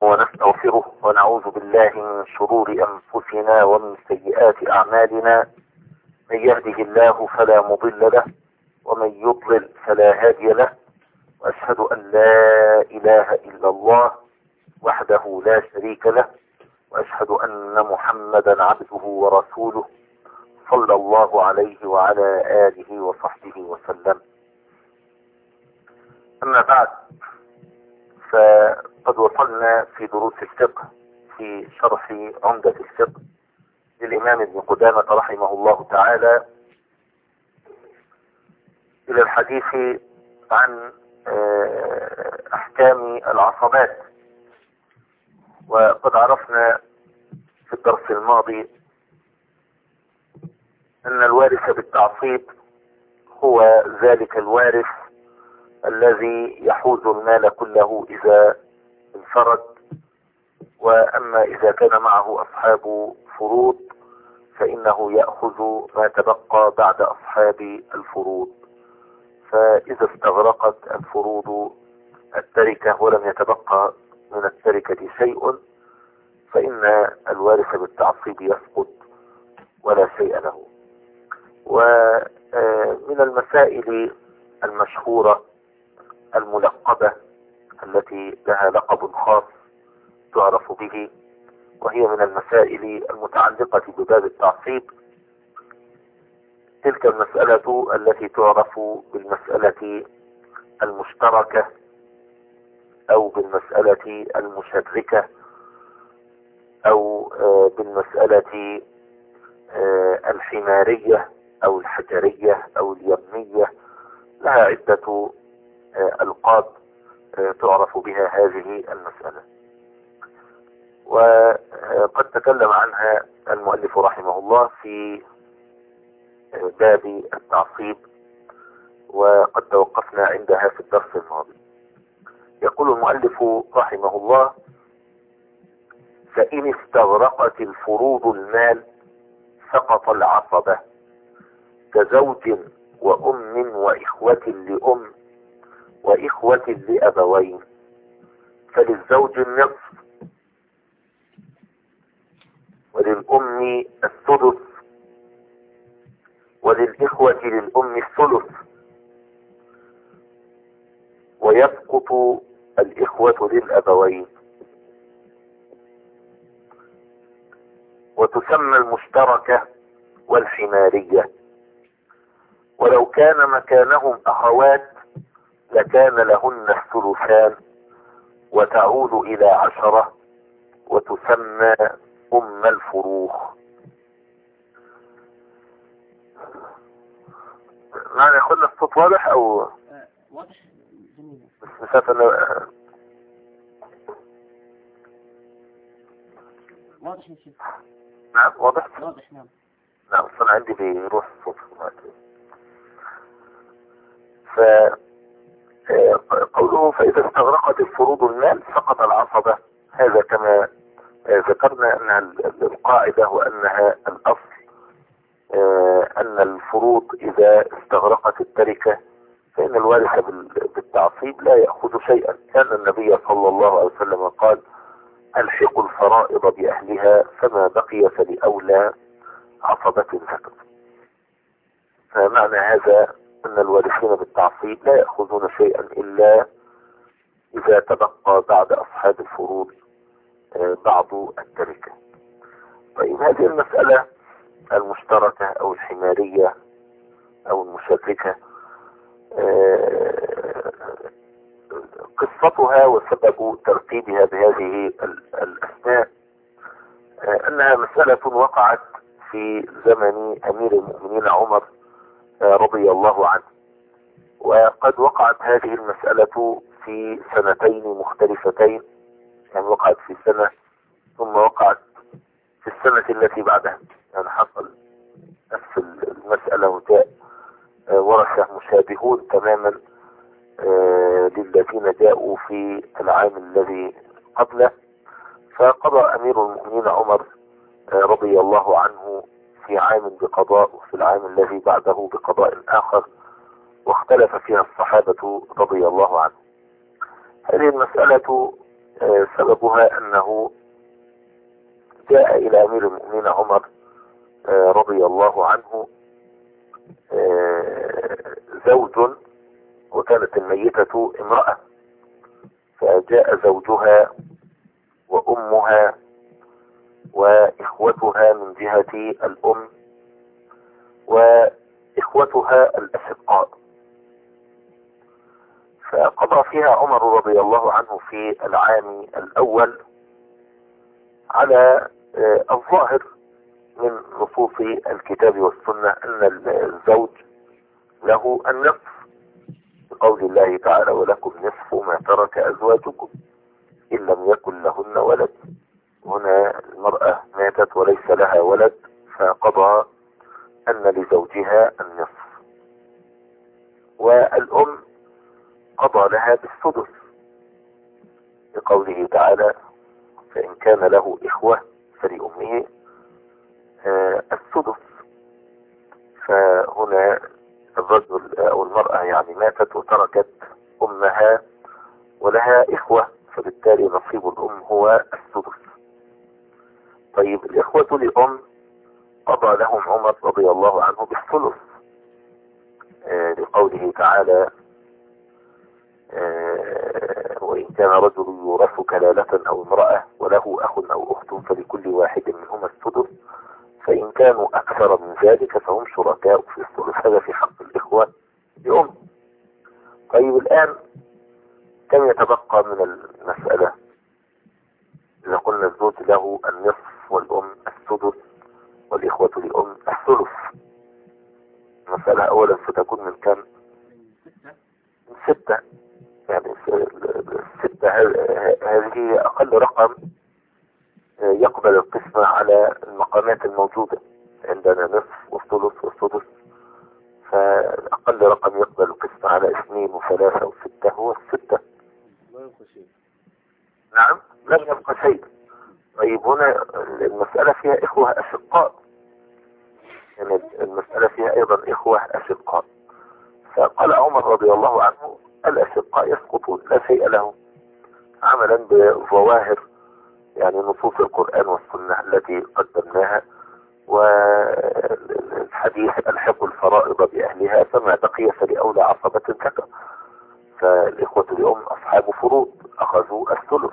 ونستغفره ونعوذ بالله من شرور أنفسنا ومن سيئات أعمالنا. من يهده الله فلا مضل له ومن يضلل فلا هادي له، وأشهد أن لا إله إلا الله وحده لا شريك له، وأشهد أن محمدا عبده ورسوله صلى الله عليه وعلى آله وصحبه وسلم. أما بعد، فقد وصلنا في دروس الفقه في شرح عمدة الفقه للإمام ابن قدامة رحمه الله تعالى إلى الحديث عن أحكام العصبات. وقد عرفنا في الدرس الماضي أن الوارث بالتعصيب هو ذلك الوارث الذي يحوز المال كله إذا انفرد، وأما إذا كان معه أصحاب فروض فإنه يأخذ ما تبقى بعد أصحاب الفروض. فإذا استغرقت الفروض التركة ولم يتبقى من التركة شيء فإن الوارث بالتعصيب يسقط ولا شيء له. ومن المسائل المشهورة الملقبة التي لها لقب خاص تعرف به، وهي من المسائل المتعلقة بباب التعصيب، تلك المسألة التي تعرف بالمسألة المشتركة أو بالمسألة المشركة أو بالمسألة الحمارية أو الحجرية أو اليمية. لها عدة ألقاب تعرف بها هذه المسألة، وقد تكلم عنها المؤلف رحمه الله في باب التعصيب، وقد توقفنا عندها في الدرس الماضي. يقول المؤلف رحمه الله: فإن استغرقت الفروض المال سقط العصبة كزوج وأم وإخوة لأم وإخوة لأبوين، فللزوج النصف وللأم السدس وللإخوة للأم الثلث، ويسقط الإخوة للأبوين. وتسمى المشتركة والحمارية. ولو كان مكانهم أخوات لكان لهن الثلثان وتعود إلى 10 وتسمى أم الفروخ. معنى ياخدنا الصوت واضح أو واضح؟ جميل. بس مسافة واضح يا شيخ. نعم واضح. واضح نعم. نعم أنا عندي بيروح الصوت. قوله فإذا استغرقت الفروض المال سقط العصبة، هذا كما ذكرنا أنها القاعدة وأنها الأصل، أن الفروض إذا استغرقت التركة فإن الوارث بالتعصيب لا يأخذ شيئا. كان النبي صلى الله عليه وسلم قال: ألحقوا الفرائض بأهلها فما بقي فلأولى عصبة ذكر. فمعنى هذا أن الوارثين بالتعصيب لا يأخذون شيئا إلا إذا تبقى بعد أصحاب الفروض بعض التركة. طيب، هذه المسألة المشتركة أو الحمارية أو المشركة قصتها وسبب ترتيبها بهذه الأسماء أنها مسألة وقعت في زمن أمير المؤمنين عمر رضي الله عنه. وقد وقعت هذه المسألة في سنتين مختلفتين، يعني وقعت في سنة ثم وقعت في السنة التي بعدها، يعني حصل نفس المسألة وجاء ورثة مشابهون تماما للذين جاءوا في العام الذي قبله. فقضى أمير المؤمنين عمر رضي الله عنه في عام بقضاء وفي العام الذي بعده بقضاء آخر، واختلف فيها الصحابة رضي الله عنهم. هذه المسألة سببها أنه جاء إلى أمير المؤمنين عمر رضي الله عنه زوج، وكانت الميتة امرأة، فجاء زوجها وأمها وإخوتها من جهة الأم وإخوتها الأشقاء، فقضى فيها عمر رضي الله عنه في العام الأول على الظاهر من نصوص الكتاب والسنة أن الزوج له النصف، بقول الله تعالى: ولكم نصف ما ترك أزواجكم إن لم يكن لهن ولد. هنا المرأة ماتت وليس لها ولد، فقضى أن لزوجها النصف، والأم قضى لها بالسدس، بقوله تعالى: فإن كان له إخوة فلأمه السدس. فهنا الرجل أو المرأة يعني ماتت وتركت أمها ولها إخوة، فبالتالي نصيب الأم هو السدس. طيب الإخوة لأم قضى لهم عمر رضي الله عنه بالثلث، لقوله تعالى: وإن كان رجل يورث كلالة أو امرأة وله أخ أو أخت فلكل واحد منهما السدس، فإن كانوا أكثر من ذلك فهم شركاء في الثلث. هذا في حق الإخوة لأم. طيب الآن كم يتبقى من المسألة؟ إذا قلنا الزوج له النصف والأم السدس والإخوة لأم الثلث، المسألة أولا ستكون من كم؟ من 6. يعني 6 هذه أقل رقم يقبل القسمة على المقامات الموجودة عندنا، نصف والثلث والسدس، فأقل رقم يقبل القسمة على 2 و3 و6 هو 6. لا يبقى شيء. نعم، لم يبقى شيء. طيب هنا المسألة فيها إخوة أشقاء، يعني المسألة فيها أيضا إخوة أشقاء، فقال عمر رضي الله عنه: الأشقاء يسقطون لا شيء لهم، عملا بظواهر يعني نصوص القرآن والسنة التي قدمناها، والحديث: الحق الفرائض بأهلها فما بقي فلأولى عصبة ذكر. فالإخوة اليوم أصحاب فروض أخذوا الثلث،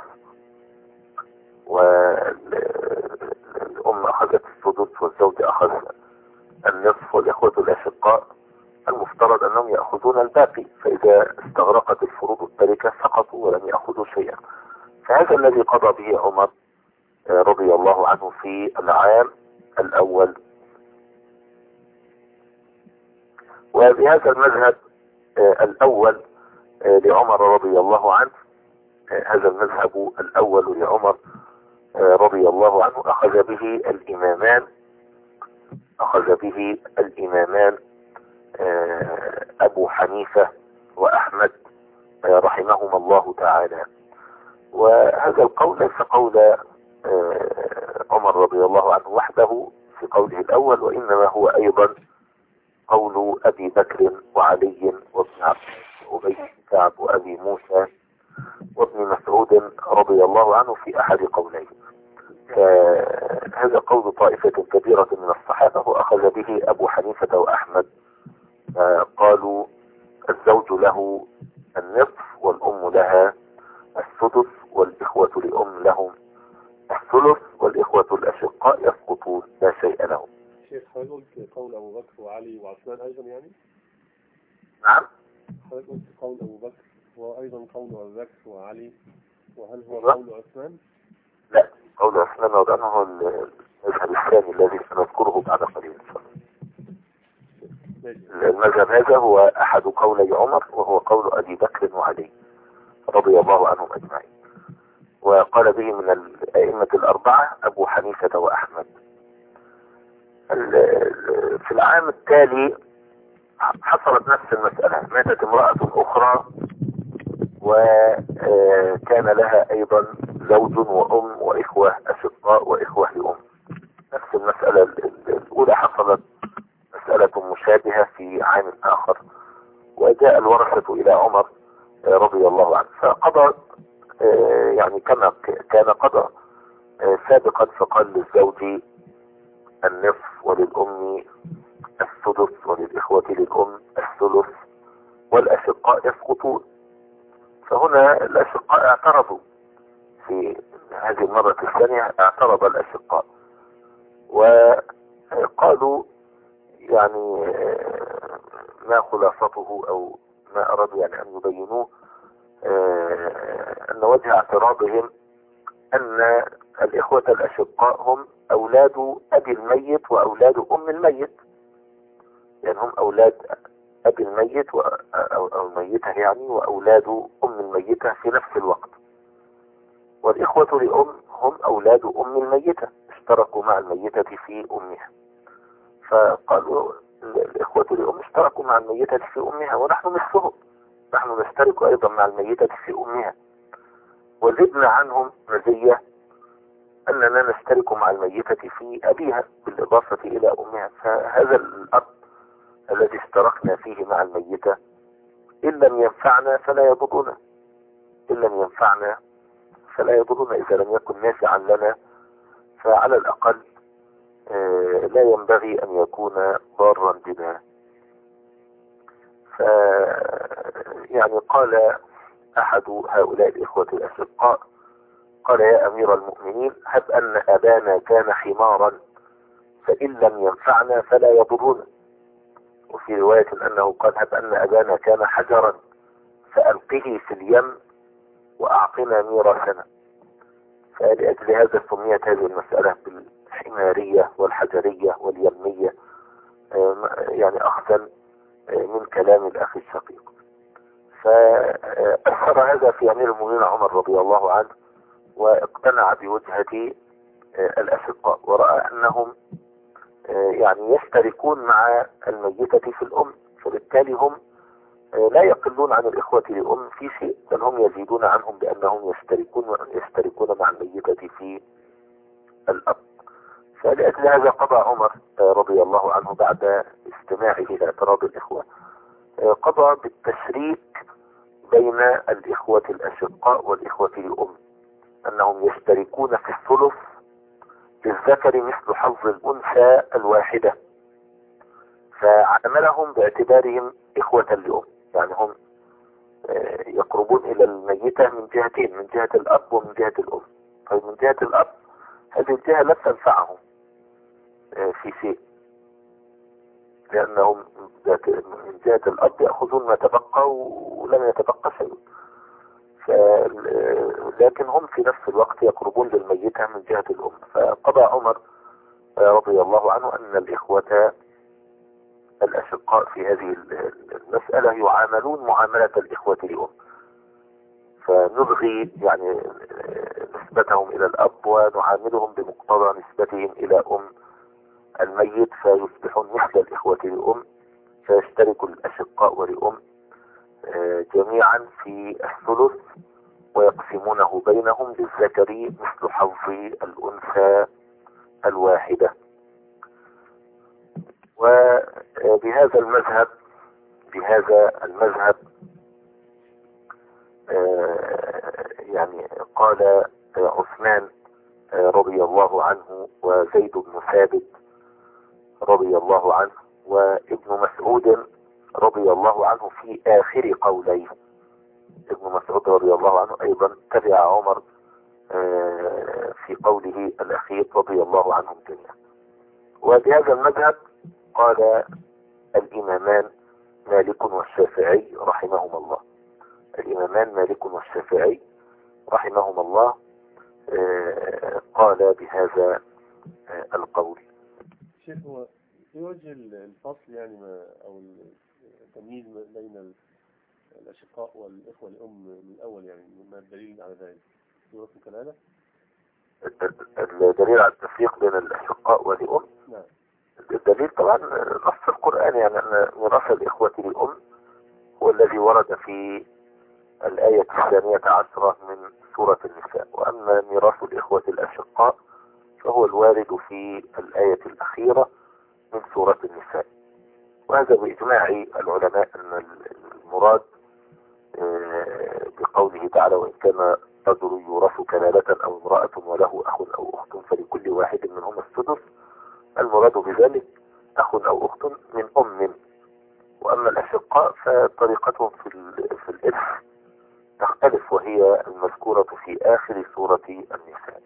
والأم أخذت السدس والزوج أخذ النصف، والإخوة الأشقاء المفترض أنهم يأخذون الباقي، فإذا استغرقت الفروض التركة سقطوا ولم يأخذوا شيئا. فهذا الذي قضى به عمر رضي الله عنه في العام الأول. وبهذا المذهب الأول لعمر رضي الله عنه، هذا المذهب الأول لعمر رضي الله عنه أخذ به الإمامان أبو حنيفة وأحمد رحمهما الله تعالى. وهذا القول ليس قول عمر رضي الله عنه وحده في قوله الأول، وإنما هو أيضا قول أبي بكر وعلي وابن عباس وأبي بن كعب وأبي موسى وابن مسعود رضي الله عنه في أحد قوليه. فهذا قول طائفة كبيرة من الصحابة، وأخذ به أبو حنيفة وأحمد، قالوا الزوج له النصف والأم لها السدس والإخوة لأم لهم الثلث والإخوة الأشقاء يسقطون لا شيء لهم. شيخ حضرتك قلت قول أبو بكر وعلي وعثمان أيضا يعني؟ نعم، حضرتك قلت قول أبو بكر وأيضا قول أبو بكر وعلي، وهل هو قول عثمان؟ لا، قول عثمان وضعنه المذهب الثاني الذي سنذكره بعد قليل إن شاء الله. المذهب هذا هو أحد قولي عمر، وهو قول أبي بكر وعلي رضي الله عنهم أجمعين، وقال به من الأئمة الأربعة أبو حنيفة وأحمد. في العام التالي حصلت نفس المسألة، ماتت امرأة أخرى وكان لها أيضا زوج وأم وإخوة أشقاء وإخوة لأم. نفس المسألة الأولى حصلت مسألة مشابهة في عام آخر، وجاء الورثة إلى عمر رضي الله عنه فقضى يعني كما سابقا فقال للزوج النصف وللأم السدس وللإخوة للأم الثلث والأشقاء يسقطون. فهنا الأشقاء اعترضوا في هذه المرة الثانية، اعترض الأشقاء وقالوا يعني ما خلاصته أو ما أرادوا يعني أن يبينوه، أن وجه اعتراضهم أن الإخوة الأشقاء هم أولاد أبي الميت وأولاد أم الميت، يعني هم أولاد أبي الميت أو الميتة يعني وأولاد أم الميتة في نفس الوقت، والإخوة لأم هم أولاد أم الميتة اشتركوا مع الميتة في أمها. فقالوا الإخوة لأم اشتركوا مع الميتة في أمها ونحن مثلهم، نحن نشترك أيضا مع الميتة في أمها، وزدنا عنهم مزية أننا نشترك مع الميتة في أبيها بالإضافة إلى أمها. فهذا الأب الذي اشتركنا فيه مع الميتة إن لم ينفعنا فلا يضرنا، إن لم ينفعنا فلا يضرنا، إذا لم يكن نافعا لنا فعلى الأقل لا ينبغي أن يكون ضارا بنا. يعني قال أحد هؤلاء الإخوة الأشقاء قال يا أمير المؤمنين هب أن أبانا كان حمارا فإن لم ينفعنا فلا يضرنا، وفي رواية أنه قال هب أن أبانا كان حجرا فألقه في اليم وأعطنا ميراثنا. فلأجل هذا سميت هذه المسألة بالحمارية والحجرية واليمية، يعني أخذا من كلام الأخ الشقيق. فأثر هذا في أمير المؤمنين عمر رضي الله عنه، واقتنع بوجهة الأشقاء ورأى أنهم يعني يشتركون مع الميتة في الأم، فبالتالي هم لا يقلون عن الإخوة لأم في شيء، بل هم يزيدون عنهم بأنهم يشتركون مع الميتة في الأب. فلأجل هذا قضى عمر رضي الله عنه بعد استماعه إلى اعتراض الإخوة قضى بالتشريك بين الإخوة الأشقاء والإخوة لأم، أنهم يشتركون في الثلث للذكر مثل حظ الأنثى الواحدة، فعملهم باعتبارهم إخوة لأم، يعني هم يقربون إلى الميتة من جهتين، من جهة الأب ومن جهة الأم. طيب من جهة الأب هذه الجهة لا تنفعهم في شيء، لأنهم من جهة الأب يأخذون ما تبقى ولم يتبقى شيء، لكن هم في نفس الوقت يقربون للميتة من جهة الأم. فقضى عمر رضي الله عنه أن الإخوة الأشقاء في هذه المسألة يعاملون معاملة الإخوة لأم، فنلغي يعني نسبتهم إلى الأب ونعاملهم بمقتضى نسبتهم إلى أم الميت، فيصبحون مثل الإخوة لأم، فيشترك الأشقاء ولأم جميعا في الثلث ويقسمونه بينهم للذكر مثل حظ الأنثى الواحدة. وبهذا المذهب يعني قال عثمان رضي الله عنه وزيد بن ثابت رضي الله عنه وابن مسعود رضي الله عنه في آخر قوليه. ابن مسعود رضي الله عنه أيضا تبع عمر في قوله الأخير رضي الله عنهم جميعا. وبهذا المذهب قال الإمامان مالك والشافعي رحمهما الله، الإمامان مالك والشافعي رحمهما الله قال بهذا القول. شيخ هو في وجه الفصل يعني أو التمييز بين الأشقاء والإخوة لأم من الأول، يعني ما الدليل على ذلك؟ سورة الكلالة الدليل على التفريق بين الأشقاء والأم؟ نعم. الدليل طبعا نص القرآن، يعني أن ميراث الإخوة لأم هو الذي ورد في الآية 12 من سورة النساء، وأما ميراث الإخوة الأشقاء فهو الوارد في الآية الأخيرة من سورة النساء. وهذا بإجماع العلماء أن المراد بقوله تعالى وإن كان رجل يورث كلالة أو امرأة وله أخ أو والمراد بذلك أخ أو أخت من أم. وأما الأشقاء فطريقتهم في الإرث تختلف، وهي المذكورة في آخر سورة النساء.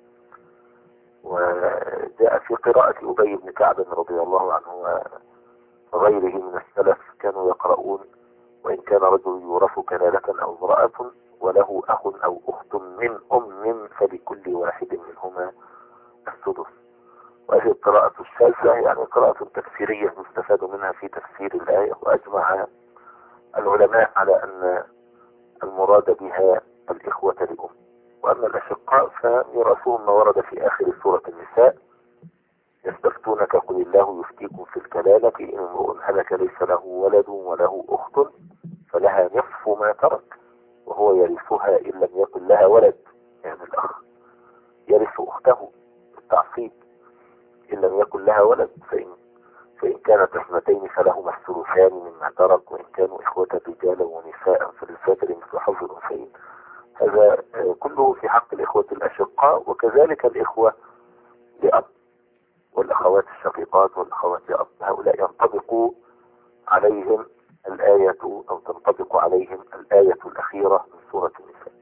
وجاء في قراءة أبي بن كعب رضي الله عنه وغيره من السلف كانوا يقرؤون: وإن كان رجل يورث كلالة أو امرأة وله أخ أو أخت من أم فلكل واحد منهما السدس. وهذه القراءة الشاذة يعني قراءة تفسيرية مستفاد منها في تفسير الآية. وأجمع العلماء على أن المراد بها الإخوة لأم. وأما الأشقاء فميراثهم ما ورد في آخر سورة النساء: يستفتونك قل الله يفتيكم في الكلالة إن امرؤ هلك ليس له ولد وله أخت فلها نصف ما ترك وهو يرثها إن لم يكن لها ولد. يعني الأخ يرث أخته بالتعصيب إن لم يكن لها ولد، فإن كانت اثنتين فلهما الثلثان مما ترك، وإن كانوا إخوة رجالا ونساء فللذكر مثل حظ الأنثيين. هذا كله في حق الإخوة الأشقاء، وكذلك الإخوة لأب والأخوات الشقيقات والأخوات لأب، هؤلاء ينطبق عليهم الآية أو تنطبق عليهم الآية الأخيرة من سورة النساء.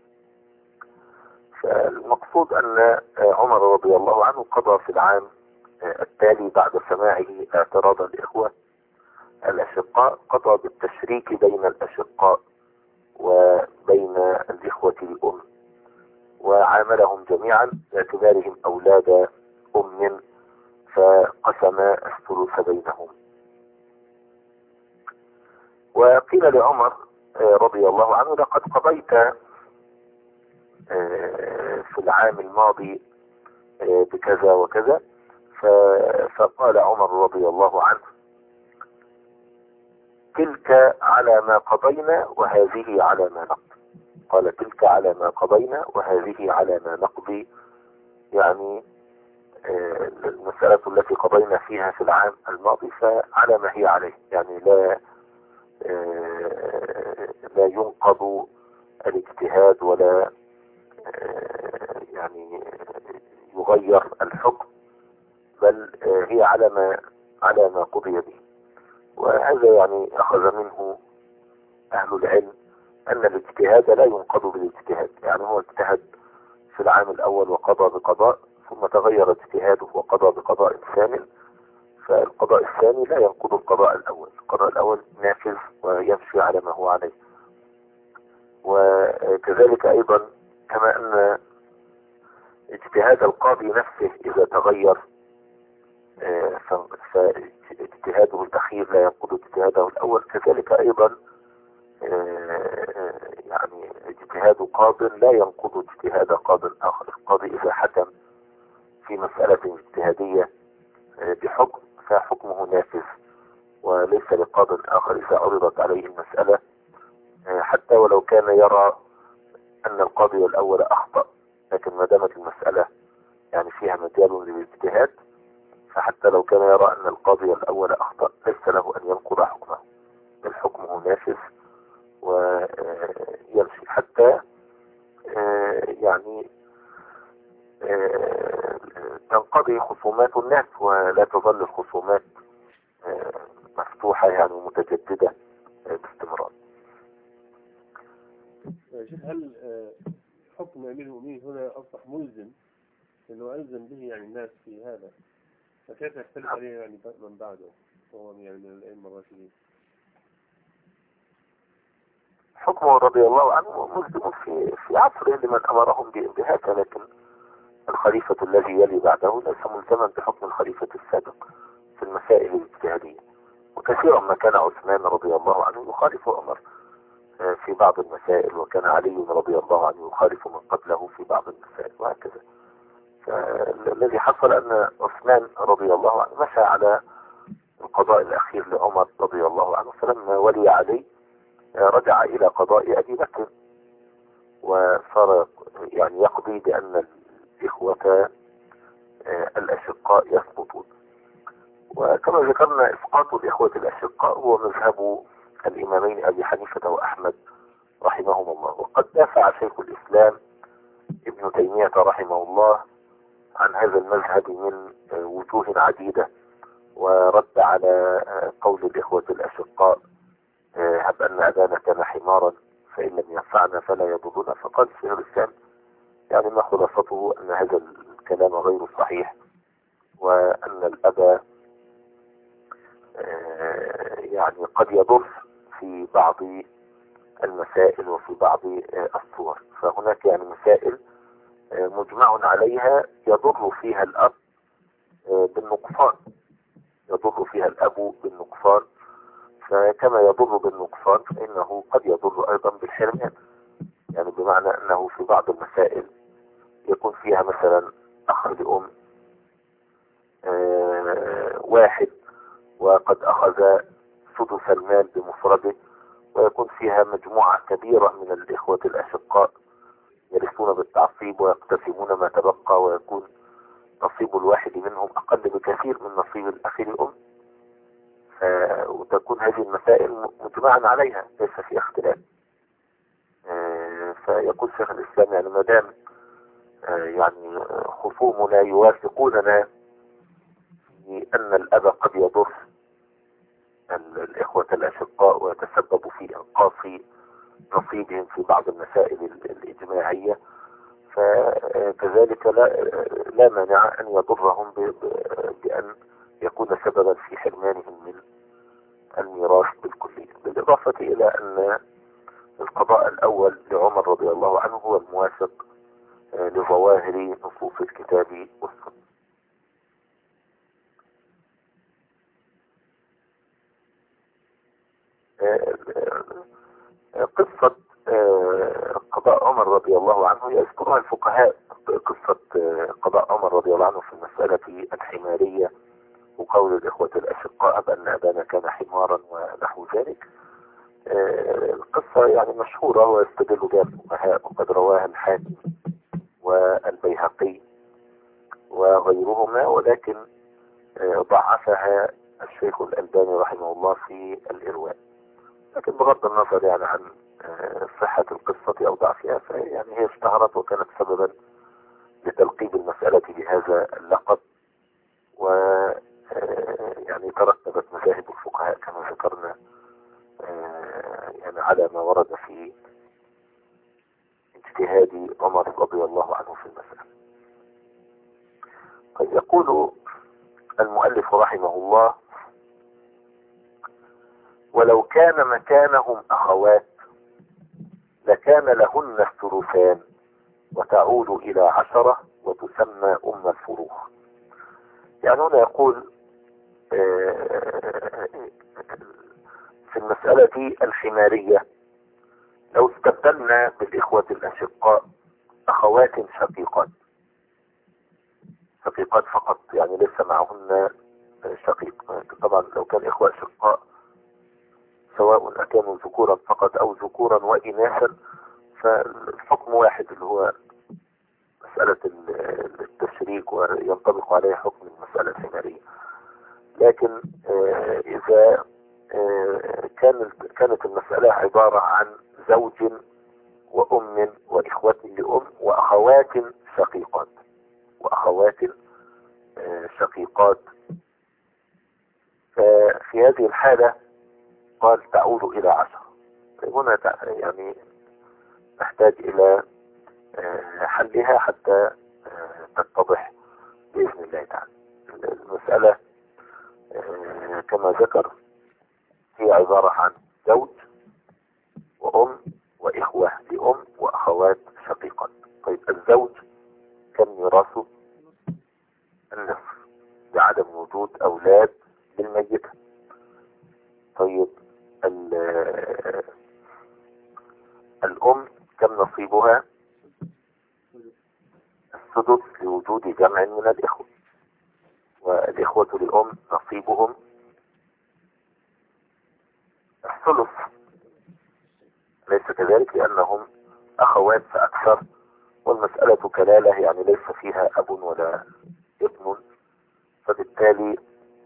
فالمقصود أن عمر رضي الله عنه قضى في العام التالي بعد سماعه اعتراض الإخوة الأشقاء، قضى بالتشريك بين الأشقاء وبين الإخوة الأم، وعاملهم جميعا باعتبارهم أولاد أم، فقسم الثلث بينهم. وقيل لعمر رضي الله عنه: لقد قضيت في العام الماضي بكذا وكذا. فقال عمر رضي الله عنه: تلك على ما قضينا وهذه على ما نقضي. قال: تلك على ما قضينا وهذه على ما نقضي، يعني المسألة التي قضينا فيها في العام الماضي فعلى ما هي عليه، يعني لا ينقض الاجتهاد ولا يعني يغير الحكم، بل هي على ما قضي به. وهذا يعني أخذ منه أهل العلم أن الاجتهاد لا ينقض بالاجتهاد، يعني هو اجتهد في العام الأول وقضى بقضاء، ثم تغير اجتهاده وقضى بقضاء ثاني، فالقضاء الثاني لا ينقض القضاء الأول، القضاء الأول نافذ ويمشي على ما هو عليه. وكذلك أيضا كما أن اجتهاد القاضي نفسه إذا تغير فاجتهاده الأخير لا ينقض اجتهاده الأول، كذلك أيضا يعني اجتهاد قاض لا ينقض اجتهاد قاض آخر. القاضي إذا حكم في مسألة اجتهادية بحكم فحكمه نافذ، وليس لقاض آخر إذا عرضت عليه المسألة حتى ولو كان يرى أن القاضي الأول أخطأ، لكن ما دامت المسألة يعني فيها مجال للاجتهاد، فحتى لو كان يرى أن القاضي الأول أخطأ ليس له أن ينقض حكمه، بل حكمه نافذ ويمشي حتى يعني تنقضي خصومات الناس ولا تظل الخصومات مفتوحة يعني متجددة باستمرار. شوف، هل حكم أمير المؤمنين هنا أصبح ملزم إنه ألزم به يعني الناس في هذا، فكيف يختلف عليه يعني من بعده هو يعني من الأئمة الراشدين؟ حكمه رضي الله عنه ملزم في عصره لمن أمرهم بهذا، لكن الخليفة الذي يلي بعده ليس ملزما بحكم الخليفة السابق في المسائل الاجتهادية. وكثيرا ما كان عثمان رضي الله عنه يخالف عمر في بعض المسائل، وكان علي رضي الله عنه يخالف من قبله في بعض المسائل، وهكذا. فالذي حصل أن عثمان رضي الله عنه مشى على القضاء الأخير لعمر رضي الله عنه، فلما ولي علي رجع إلى قضاء أبي بكر وصار يعني يقضي بأن الإخوة الأشقاء يسقطون. وكما ذكرنا إسقاط الإخوة الأشقاء هو مذهب الإمامين أبي حنيفة وأحمد رحمهم الله. وقد دافع شيخ الإسلام ابن تيمية رحمه الله عن هذا المذهب من وجوه عديدة، ورد على قول الإخوة الأشقاء هب أن أبانا كان حمارا فإن لم ينفعنا فلا يضرنا. فقال شيخ الإسلام يعني ما خلاصته أن هذا الكلام غير صحيح، وأن الأب يعني قد يضر في بعض المسائل وفي بعض الصور. فهناك يعني مسائل مجمع عليها يضر فيها الأب بالنقصان، يضر فيها الأب بالنقصان، فكما يضر بالنقصان فإنه قد يضر أيضا بالحرمان. يعني بمعنى أنه في بعض المسائل يكون فيها مثلا أخ لأم واحد وقد أخذ سدس المال بمفرده، ويكون فيها مجموعة كبيرة من الإخوة الأشقاء يرثون بالتعصيب ويقتسمون ما تبقى، ويكون نصيب الواحد منهم أقل بكثير من نصيب الأخ لأم. وتكون هذه المسائل مجمعا عليها ليس فيها اختلاف. فيقول شيخ الإسلام يعني ما دام يعني خصومنا يوافقوننا في أن الأب قد يضر الإخوة الأشقاء ويتسبب في إنقاص نصيبهم في بعض المسائل الإجماعية، فكذلك لا مانع أن يضرهم بأن يكون سببا في حرمانهم من الميراث بالكلية. بالإضافة إلى أن القضاء الأول لعمر رضي الله عنه هو الموافق لظواهر نصوص الكتاب والسنة. قصة قضاء عمر رضي الله عنه يذكرها الفقهاء، قصة قضاء عمر رضي الله عنه في المسألة الحمارية وقول الإخوة الأشقاء بأن أبانا كان حمارا ونحو ذلك. القصة يعني مشهورة ويستدل بها الفقهاء، وقد رواها الحاكم والبيهقي وغيرهما، ولكن ضعفها الشيخ الألباني رحمه الله في الإرواء. لكن بغض النظر يعني عن صحة القصة أو ضعفها، فيعني هي اشتهرت وكانت سببا لتلقيب المسألة بهذا اللقب، و يعني ترتبت مذاهب الفقهاء كما ذكرنا يعني على ما ورد في اجتهاد عمر رضي الله عنه في المسألة. قد يقول المؤلف رحمه الله: ولو كان مكانهم أخوات لكان لهن الثلثان وتعود إلى 10 وتسمى أم الفروخ. يعني هنا يقول في المسألة الحمارية لو استبدلنا بالإخوة الأشقاء أخوات شقيقات فقط، يعني ليس معهن شقيق. طبعا لو كان إخوة أشقاء سواء أكانوا ذكورا فقط أو ذكورا وإناثا فالحكم واحد، اللي هو مسألة التشريك، وينطبق عليه حكم المسألة الحمارية. لكن إذا كانت المسألة عبارة عن زوج وأم وإخوة لأم وأخوات شقيقات ففي هذه الحالة قال تعود إلى 10. هنا يعني نحتاج إلى حلها حتى تتضح بإذن الله تعالى. المسألة كما ذكر هي عبارة عن زوج وأم وإخوة لأم وأخوات شقيقات. طيب الزوج كان ميراثه النصف بعدم وجود أولاد للميت. طيب الأم كم نصيبها؟ السدس لوجود جمع من الإخوة، والإخوة للأم نصيبهم الثلث، ليس كذلك لأنهم أخوات فأكثر، والمسألة كلالة يعني ليس فيها أب ولا ابن، فبالتالي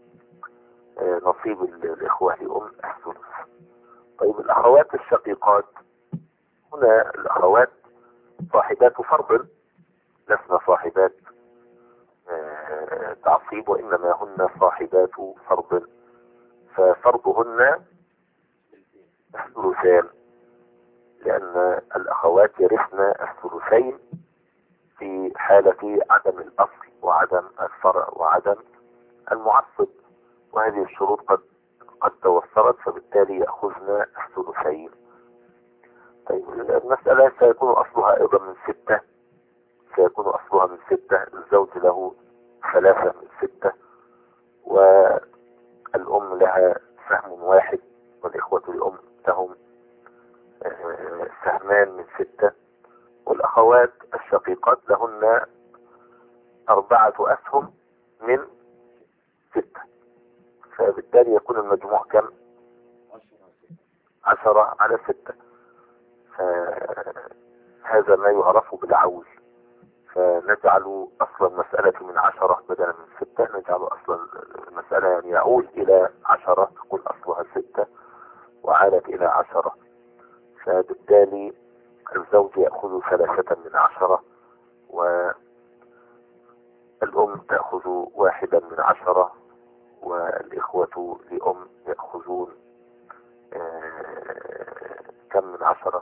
نصيب الإخوة لأم الثلث. طيب الأخوات الشقيقات، هنا الأخوات صاحبات فرض، لسنا صاحبات تعصيب، وإنما هن صاحبات فرض، ففرضهن الثلثان، لأن الأخوات يرثن الثلثين في حالة عدم الأصل وعدم الفرع وعدم المعصب، وهذه الشروط قد توفرت، فبالتالي يأخذن الثلثين. طيب المسألة سيكون أصلها أيضا من 6، سيكون أصلها من 6، الزوج له 3 من 6، والأم لها سهم واحد، والإخوة لأم لهم سهمان من 6، والأخوات الشقيقات لهن 4 أسهم من 6، فبالتالي يكون المجموع كم؟ 10 على 6. فهذا ما يعرف بالعول، فنجعل أصل المسألة من 10 بدلا من 6، نجعل أصل المسألة يعني يعول إلى 10، تكون أصلها 6 وعالت إلى 10، فبالتالي الزوج يأخذ 3 من 10، والأم تأخذ 1 من 10، والإخوة لأم يأخذون كم من 10؟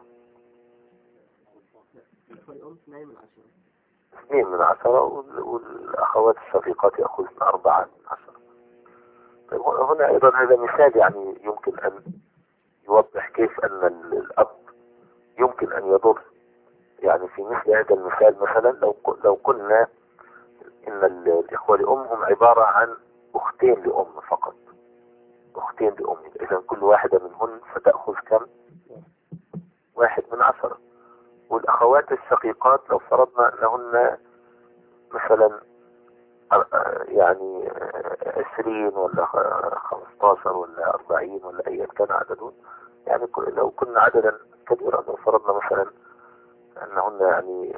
2 من 10، والأخوات الشقيقات يأخذن 4 من 10. طيب هنا أيضا هذا مثال يعني يمكن أن يوضح كيف أن الأب يمكن أن يضر. يعني في مثل هذا المثال مثلا لو قلنا إن الإخوة لأم هم عبارة عن أختين لأم فقط، أختين لأم، إذا كل واحدة منهن ستأخذ كم؟ 1 من 10. والأخوات الشقيقات لو فرضنا أنهن مثلا يعني 20 ولا 15 ولا 40 ولا أيا كان عددهم، يعني لو كنا عددا كبيرا، لو فرضنا مثلا أنهن يعني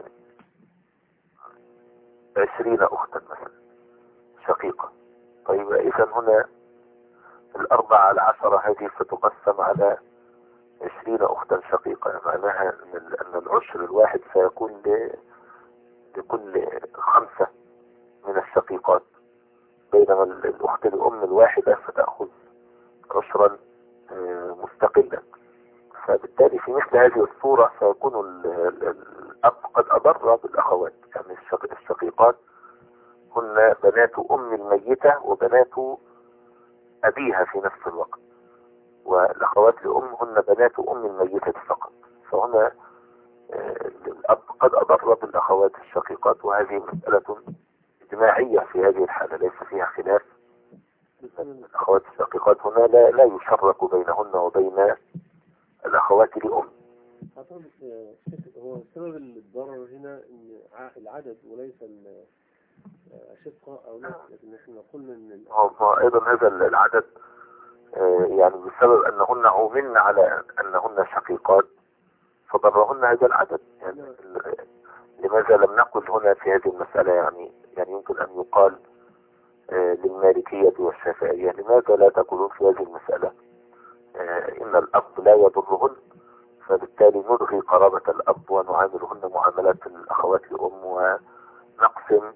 20 أختا مثلا شقيقة. طيب إذا هنا 4 على 10 هذه ستقسم على 20 أختا شقيقة، معناها أن العشر الواحد سيكون لكل 5 من الشقيقات، بينما الأخت الأم الواحدة ستأخذ عشرا مستقلا. فبالتالي في مثل هذه الصورة سيكون الأب قد أضر بالأخوات، يعني الشقيقات هن بنات أم الميتة وبنات أبيها في نفس الوقت، والأخوات لأم هن بنات أم الميتة فقط، فهنا الأب قد أضر بالأخوات الشقيقات، وهذه مسألة اجتماعية في هذه الحالة ليس فيها خلاف. الأخوات الشقيقات هنا لا يشرك بينهن وبين الأخوات لأم. هو سبب الضرر هنا إن العدد وليس الشقة أو لا، لكن احنا قلنا إن أيضا هذا العدد يعني بسبب أنهن عومن على أنهن شقيقات فضرهن هذا العدد. يعني لماذا لم نقل هنا في هذه المسألة يعني يمكن أن يقال للمالكية والشافعية لماذا لا تقولون في هذه المسألة إن الأب لا يضرهن، فبالتالي نلغي قرابة الأب ونعاملهن معاملات الأخوات لأم، ونقسم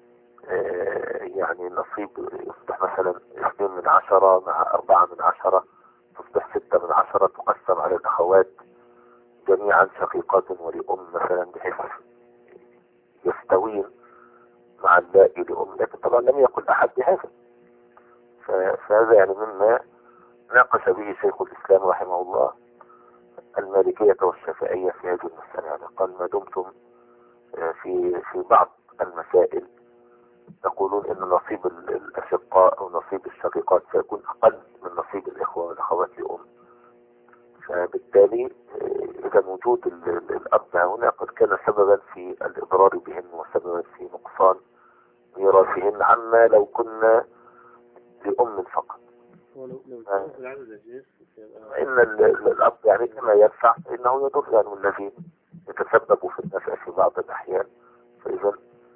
يعني نصيب يصبح مثلا 2 من 10 مع 4 من 10 تصبح 6 من 10 تقسم على الأخوات جميعا شقيقات ولأم مثلا، بحيث يستوين مع الباقي لأم، لكن طبعا لم يقل أحد بهذا. فهذا يعني مما ناقش به شيخ الإسلام رحمه الله المالكية والشافعية في هذه المسألة. يعني قال ما دمتم في بعض المسائل تقولون ان نصيب الأشقاء او نصيب الشقيقات سيكون اقل من نصيب الإخوة والأخوات لأم، فبالتالي اذا وجود الأب هنا قد كان سببا في الإضرار بهن وسببا في نقصان ميراثهن عما لو كنا لأم فقط. إن الأب يعني كما يدفع إنه يضر، يعني الذي يتسبب في النفع في بعض الأحيان، فإذا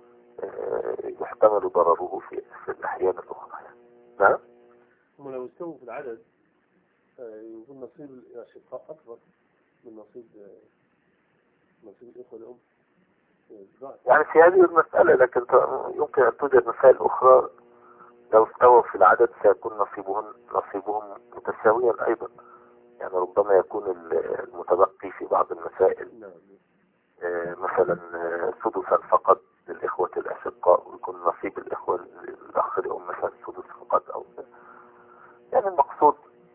يحتمل ضرره في الأحيان الأخرى. نعم. هم لو استووا في العدد يكون نصيب الأشقاء أكبر من نصيب الإخوة الأم. يعني في هذه المسألة، لكن يمكن أن توجد مسائل أخرى لو استووا في العدد سيكون نصيبهم متساويا أيضا. يعني ربما يكون المتبقي في بعض المسائل مثلا سدسا فقط للإخوة الأشقاء، ويكون نصيب الأخ الأم مثلا سدس فقط، أو يعني المقصود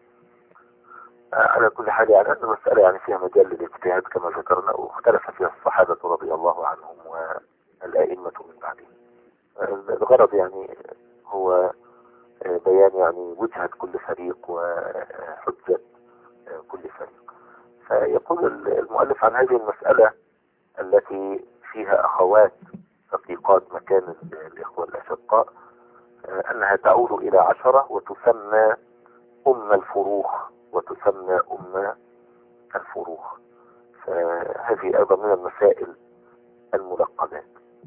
على كل حال يعني أن المسألة يعني فيها مجال للاجتهاد كما ذكرنا، واختلف فيها الصحابة رضي الله عنهم والأئمة من بعدهم. الغرض يعني هو بيان يعني وجهة كل فريق وحجة كل فريق. فيقول المؤلف عن هذه المسألة التي فيها أخوات شقيقات مكان الإخوة الأشقاء أنها تعود إلى 10 وتسمى أم الفروخ، وتسمى أم الفروخ. فهذه أيضا من المسائل الملقبات.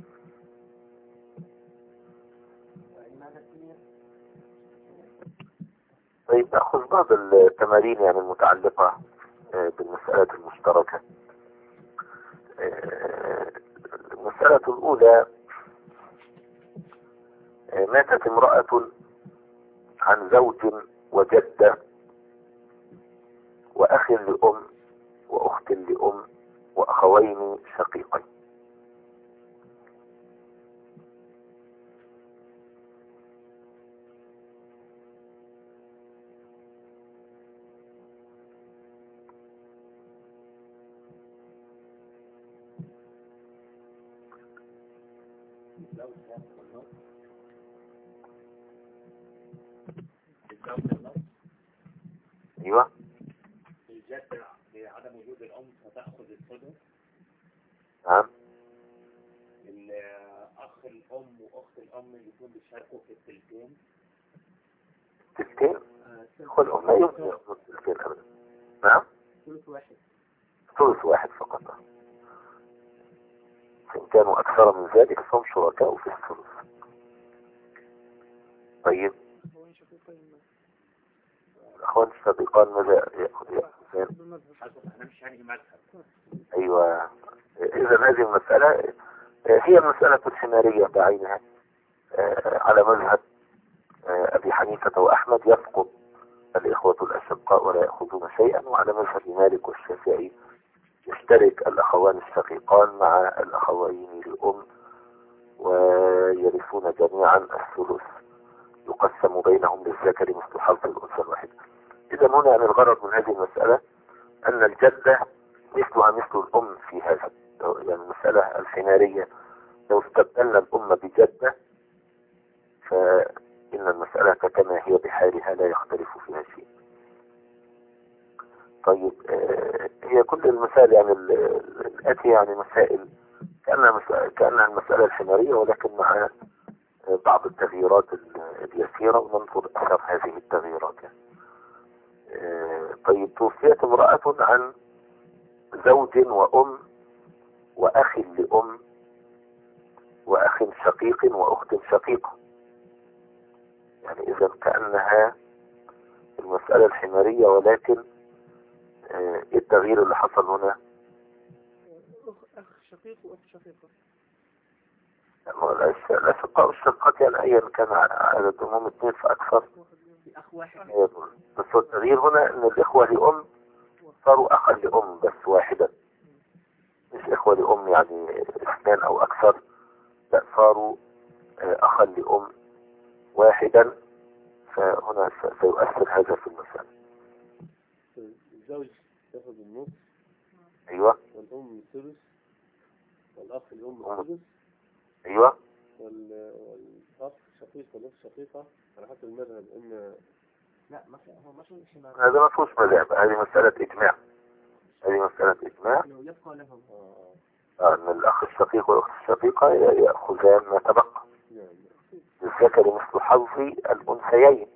طيب نأخذ بعض التمارين يعني المتعلقة بالمسألة المشتركة. المسألة الأولى: ماتت امرأة عن زوج وجدة وأخ لأم وأخت لأم وأخوين شقيقين. ايوه. الجدة بعدم وجود الأم فتأخذ السدس. نعم. الأخ الأم وأخت الأم يكون بيشاركوا في الثلثين. تلتين؟ أخو الأم لا يمكن يأخذ التلتين أبدا. نعم. ثلث واحد فقط. إن كانوا أكثر من ذلك فهم شركاء في الثلث. طيب الأخوان الشقيقان ماذا يأخذان؟ أيوة. إذا هذه المسألة هي المسألة الحمارية بعينها. على مذهب أبي حنيفة وأحمد يسقط الإخوة الأشقاء ولا يأخذون شيئا، وعلى مذهب مالك والشافعي يشترك الأخوان الشقيقان مع الأخوين لأم ويرثون جميعا الثلث، يقسم بينهم للذكر مثل حظ الأنثى الواحدة. إذا هنا يعني الغرض من هذه المسألة أن الجدة مثلها مثل الأم في هذا، يعني المسألة الحمارية لو استبدلنا الأم بجدة فإن المسألة كما هي بحالها لا يختلف فيها شيء. طيب هي كل المسائل يعني الآتية يعني مسائل كأنها المسألة الحمارية، ولكن مع بعض التغييرات اليسيرة، وننظر أثر هذه التغييرات. طيب توفيت امرأة عن زوج وأم وأخ لأم وأخ شقيق وأخت شقيقة. يعني إذا كأنها المسألة الحمارية، ولكن التغيير اللي حصل هنا أخ شقيق وأخت شقيقة. الأشقاء والشقات يعني أيا كان عددهم 2 فأكثر. أخ واحد. بس التغيير هنا أن الإخوة لأم صاروا أخا لأم بس واحدا، مش إخوة لأم يعني 2 أو أكثر، لا صاروا أخا لأم واحدا. فهنا سيؤثر هذا في المسألة. الزوج ياخذ النص. أيوة. والأم الثلث والأخ الأم الثلث. أيوة. والأخ شقيق والأخت شقيقة على حسب المذهب. إن لا هو مش هذا ما فيهوش مذهب، هذه مسألة إجماع. هذه مسألة إجماع. يبقى لهم أن الأخ الشقيق والأخت الشقيقة يأخذان ما تبقى. للذكر مثل حظ الأنثيين.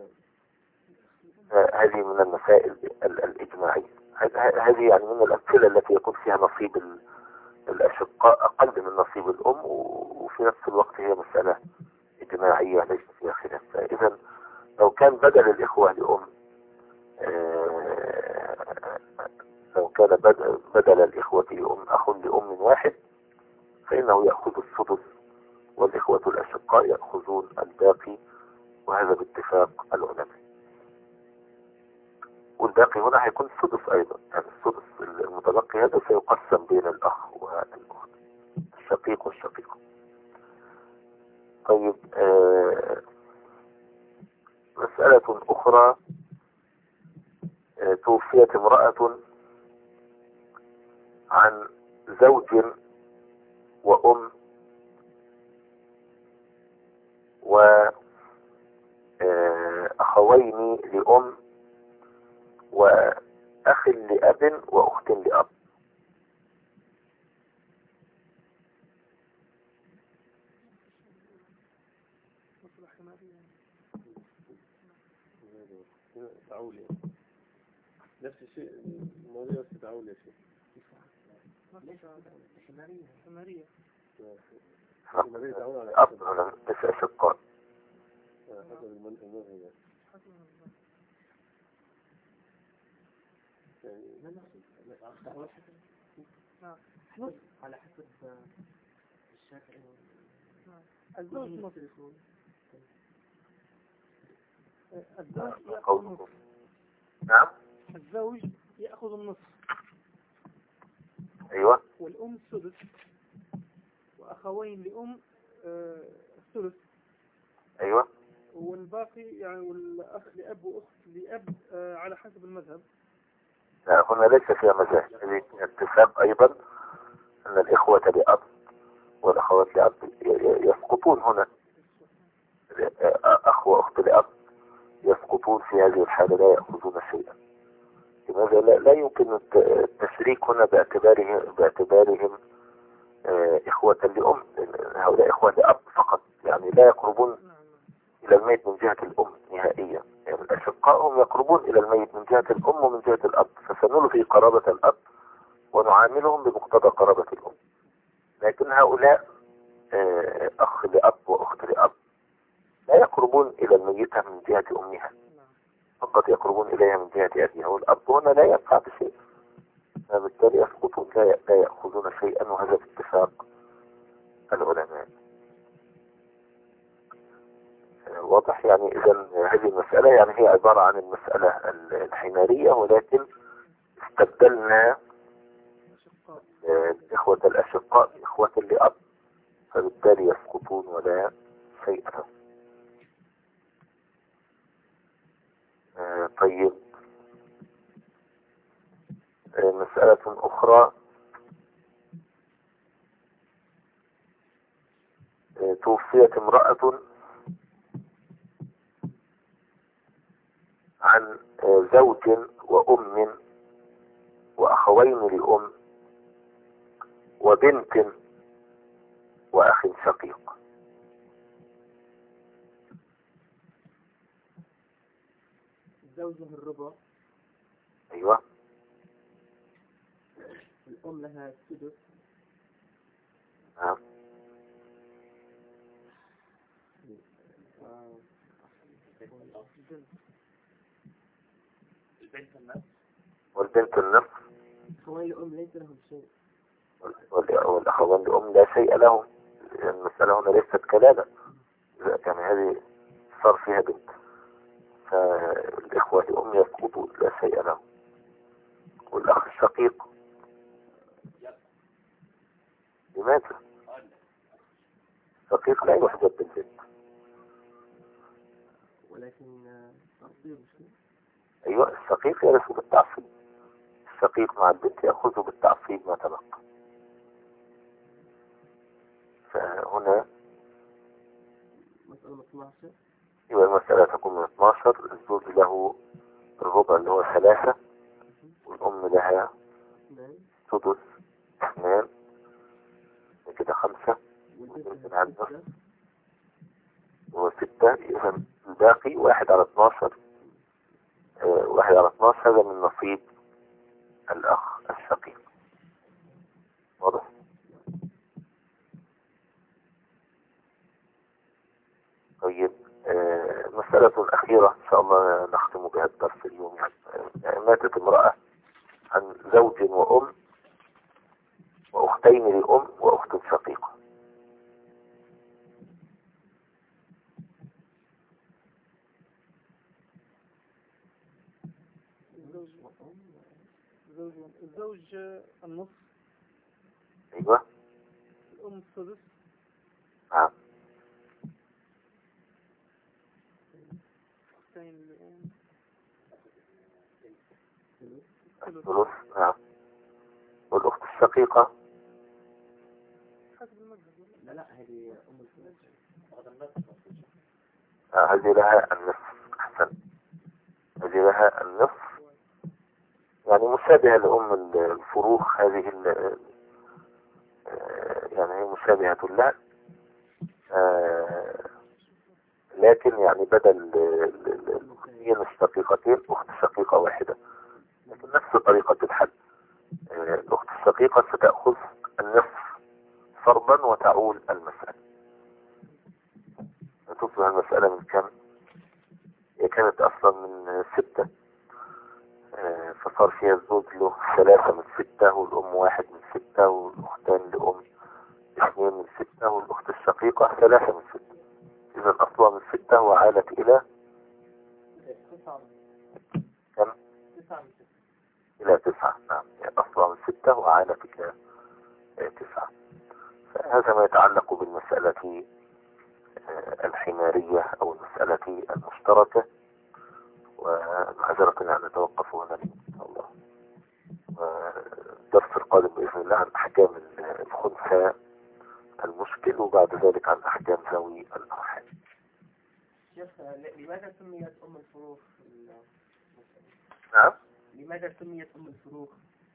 هذه من المسائل الإجماعية. هذه يعني من الأمثلة التي يكون فيها نصيب الأشقاء أقل من نصيب الأم، وفي نفس الوقت هي مسألة إجماعية ليس فيها خلاف. فإذا لو كان بدل الإخوة لأم لو كان بدل الإخوة لأم أخ لأم واحد فإنه يأخذ السدس، والإخوة الأشقاء يأخذون الباقي، وهذا باتفاق العلماء. والباقي هنا هيكون السدس أيضا، يعني السدس المتبقي هذا سيقسم بين الأخ والأخت، الشقيق والشقيق. طيب مسألة أخرى، توفيت امرأة عن زوج وأم وأخوين لأم وأخ لأب وأخت لأب. تعولي نفس الشيء، الموضوع نفس تعولي يا شيخ. حمارية أب هنا بس أشقاء. حسب المذهب يعني على حسب الشافعي. الزوج نصف. الزوج يأخذ النصف. نعم. الزوج يأخذ النصف. أيوة. والأم السدس، وأخوين لأم الثلث. أيوة. والباقي يعني والأخ لأب وأخت لأب على حسب المذهب. لا هنا ليس فيها مذاهب، هذه اتفاق أيضا أن الإخوة لأب والأخوات لأب يسقطون هنا، أخ وأخت لأب يسقطون في هذه الحالة، لا يأخذون شيئا. لماذا؟ لا يمكن التشريك هنا باعتبارهم إخوة لأم، هؤلاء إخوة لأب فقط، يعني لا يقربون إلى الميت من جهة الأم نهائيا. يعني الأشقاء هم يقربون إلى الميت من جهة الأم ومن جهة الأب، فسنلغي قرابة الأب ونعاملهم بمقتضى قرابة الأم. لكن هؤلاء أخ لأب وأخت لأب لا يقربون إلى الميتة من جهة أمها، فقط يقربون إليها من جهة أبيها، والأب هنا لا ينفع بشيء، فبالتالي يسقطون لا يأخذون شيئا، وهذا باتفاق العلماء. واضح؟ يعني إذا هذه المسألة يعني هي عبارة عن المسألة الحمارية، ولكن استبدلنا إخوة الأشقاء إخوة لأب، فبالتالي يسقطون ولا شيء لهم. طيب مسألة أخرى، توفيت امرأة عن زوج وأم وأخوين لأم وبنت وأخ شقيق. زوجها الربع. أيوة. الأم لها السدس. نعم. والبنت النصف. أخوين الأم ليس لهم شيء. والأخوان لأم لا شيء لهم. المسألة هنا ليست كلالة، يعني هذه صار فيها بنت، فالإخوة لأم يسقطون لا شيء لهم. والأخ الشقيق لماذا؟ الشقيق لا يحجب بالبنت. ولكن تعصيب شيء. أيوة، الشقيق يرث بالتعصيب، الشقيق مع البنت يأخذ بالتعصيب ما تبقى. فهنا مسألة 12. يبقى المسألة تكون من 12. الزوج له الربع اللي هو 3، والأم لها سدس 2، كده 5، والبنت لها النصف هو 6. إذا الباقي 1/12. 1/12 هذا من نصيب الأخ الشقيق. واضح؟ طيب مسألة أخيرة إن شاء الله نختم بها الدرس اليوم. يعني ماتت امرأة عن زوج وأم وأختين لأم وأخت شقيقة. الزوج النصف، ايوه. الأم السدس، نعم. أختين الأم الثلث. نعم. والأخت الشقيقة. حسب المذهب. لا هذه أم الفلوس. هذه لها النصف. أحسن. هذه لها النصف، يعني مشابهة لأم الفروخ. هذه يعني هي مشابهة لها، لكن يعني بدل الأختين الشقيقتين أخت شقيقة واحدة، لكن نفس طريقة الحل. الأخت الشقيقة ستأخذ النصف فرضا وتعول المسألة. تصبح المسألة من كم؟ هي كانت أصلا من 6، فصار فيها الزوج له 3 من 6، والأم 1 من 6، والأختان لأم 2 من 6، والأخت الشقيقة 3 من 6. إذا أصلها من 6 وعالت إلى كم؟ 9. إلى 9. نعم، يعني أصلها من 6 وعالت إلى 9. فهذا ما يتعلق بالمسألة الحمارية أو المسألة المشتركة. ومعذرة أن نتوقف هنا إن شاء الله. الدرس القادم بإذن الله عن أحكام الخنثى المشكل، وبعد ذلك عن أحكام ذوي الأرحام. شيخ، لماذا سميت أم الفروخ؟ نعم. لماذا سميت أم الفروخ؟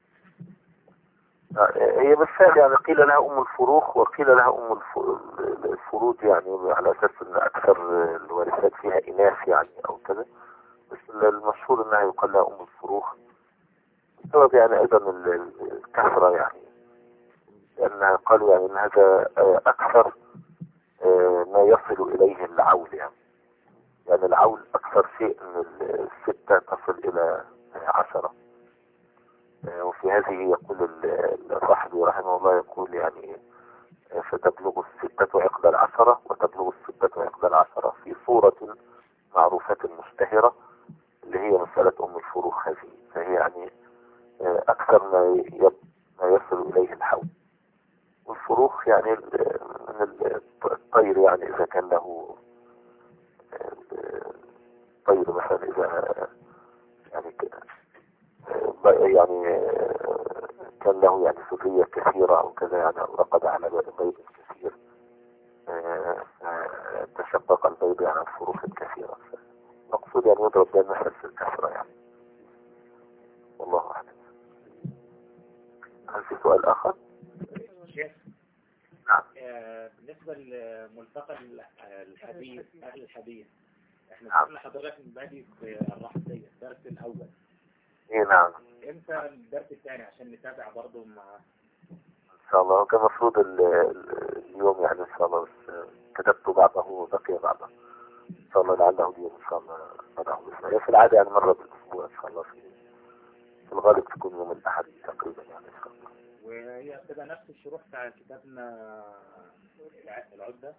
هي بالفعل يعني قيل لها أم الفروخ وقيل لها أم الفروج، يعني على أساس أن أكثر الوارثات فيها إناث يعني أو كذا، بس المشهور أنها يقال لها أم الفروخ بسبب يعني أيضا الكثرة، يعني لأن قالوا يعني أن هذا أكثر ما يصل إليه العول، يعني العول أكثر شيء من 6 تصل إلى 10. وفي هذه يقول الرحبي رحمه الله، يقول يعني فتبلغ 6 عقد 10، وتبلغ 6 عقد 10 في صورة معروفة مشتهرة اللي هي مسألة أم الفروخ هذه. فهي يعني أكثر ما يصل إليه الحول. والفروخ يعني من الطير، يعني إذا كان له طير مثلا، إذا يعني كان له يعني ذرية كثيرة أو كذا، يعني أو رقد على بيض كثير، تشقق البيض يعني عن فروخ كثيرة. المقصود يعني يضرب بين المثل في الكثرة يعني. والله أعلم. هل في سؤال آخر؟ شيخ، نعم. بالنسبة لملتقى الحديث أهل الحديث، احنا نعم. قلنا حضرتك بادئ بالرحمية الدرس الأول. إيه نعم. امتى الدرس الثاني عشان نتابع برضه مع إن شاء الله. كان مفروض اليوم يعني إن شاء الله، بس كتبت بعضه وبقي بعضه. إن شاء الله لعله اليوم إن شاء الله بدأه بإسمه. هي في العادة يعني مرة بالأسبوع إن شاء الله، في الغالب تكون يوم الأحد تقريبا يعني إن شاء الله. وهي كده نفس الشروح بتاع كتابنا العدة.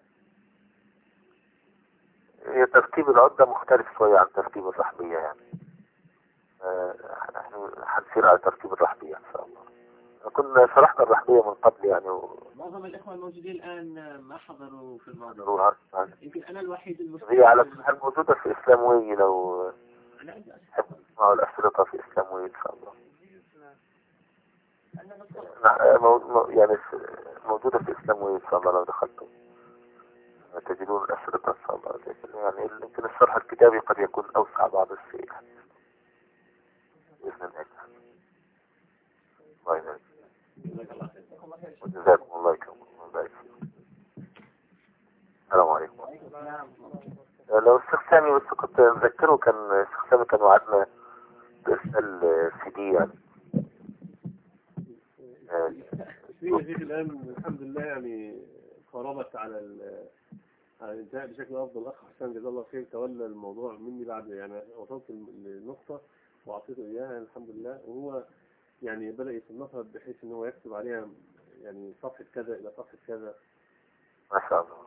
هي ترتيب العدة مختلف شوية عن ترتيب الرحبية يعني. نحن حنسير على ترتيب الرحبية إن شاء الله. كنا شرحنا الرحبية من قبل يعني معظم الإخوة الموجودين الآن ما حضروا في الماضي. نروها. يمكن أنا الوحيد المسلم. هي على كل حال موجودة في إسلام وي، لو أنا عندي تحب تسمعوا الأشرطة في إسلام وي إن شاء الله. يعني موجودة في إسلام وي إن شاء الله، لو دخلتم تجدون الأشرطة إن شاء الله. لكن يعني يمكن الشرح الكتابي قد يكون أوسع بعض الشيء يعني. بإذن الله. الله يبارك. وجزاكم الله خيرا. السلام عليكم. لو الشيخ سامي بس كنت مذكره، كان الشيخ سامي كان وعدنا بإرسال CD يعني. في الآن الحمد لله يعني قربت على الانتهاء بشكل أفضل. أخ حسن جزاه الله خير تولى الموضوع مني بعد يعني وصلت النقطة وأعطيته إياها الحمد لله، وهو يعني بدأ يصنفها بحيث إن هو يكتب عليها يعني صفحة كذا إلى صفحة كذا ما شاء الله،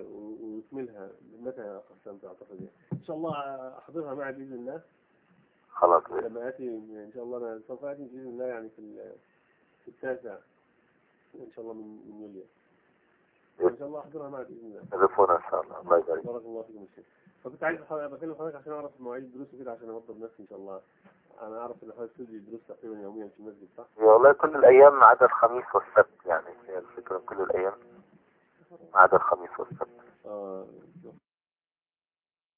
ويكملها. متى يا أخ حسن تعتقد؟ إن شاء الله أحضرها معي بإذن الله. خلاص لما آتي إن شاء الله أنا سوف آتي بإذن الله يعني في التاسع إن شاء الله من يوليو. إن شاء الله أحضرها معك بإذن الله. تليفونا إن شاء الله. الله يبارك. بارك الله فيكم الشيخ. فكنت عايز بكلم حضرتك عشان أعرف مواعيد الدروس وكده عشان أوضب نفسي إن شاء الله. أنا أعرف إن حضرتك تدي دروس تقريبا يوميا في المسجد صح؟ والله كل الأيام ما عدا الخميس والسبت، يعني هي الفكرة كل الأيام ما عدا الخميس والسبت.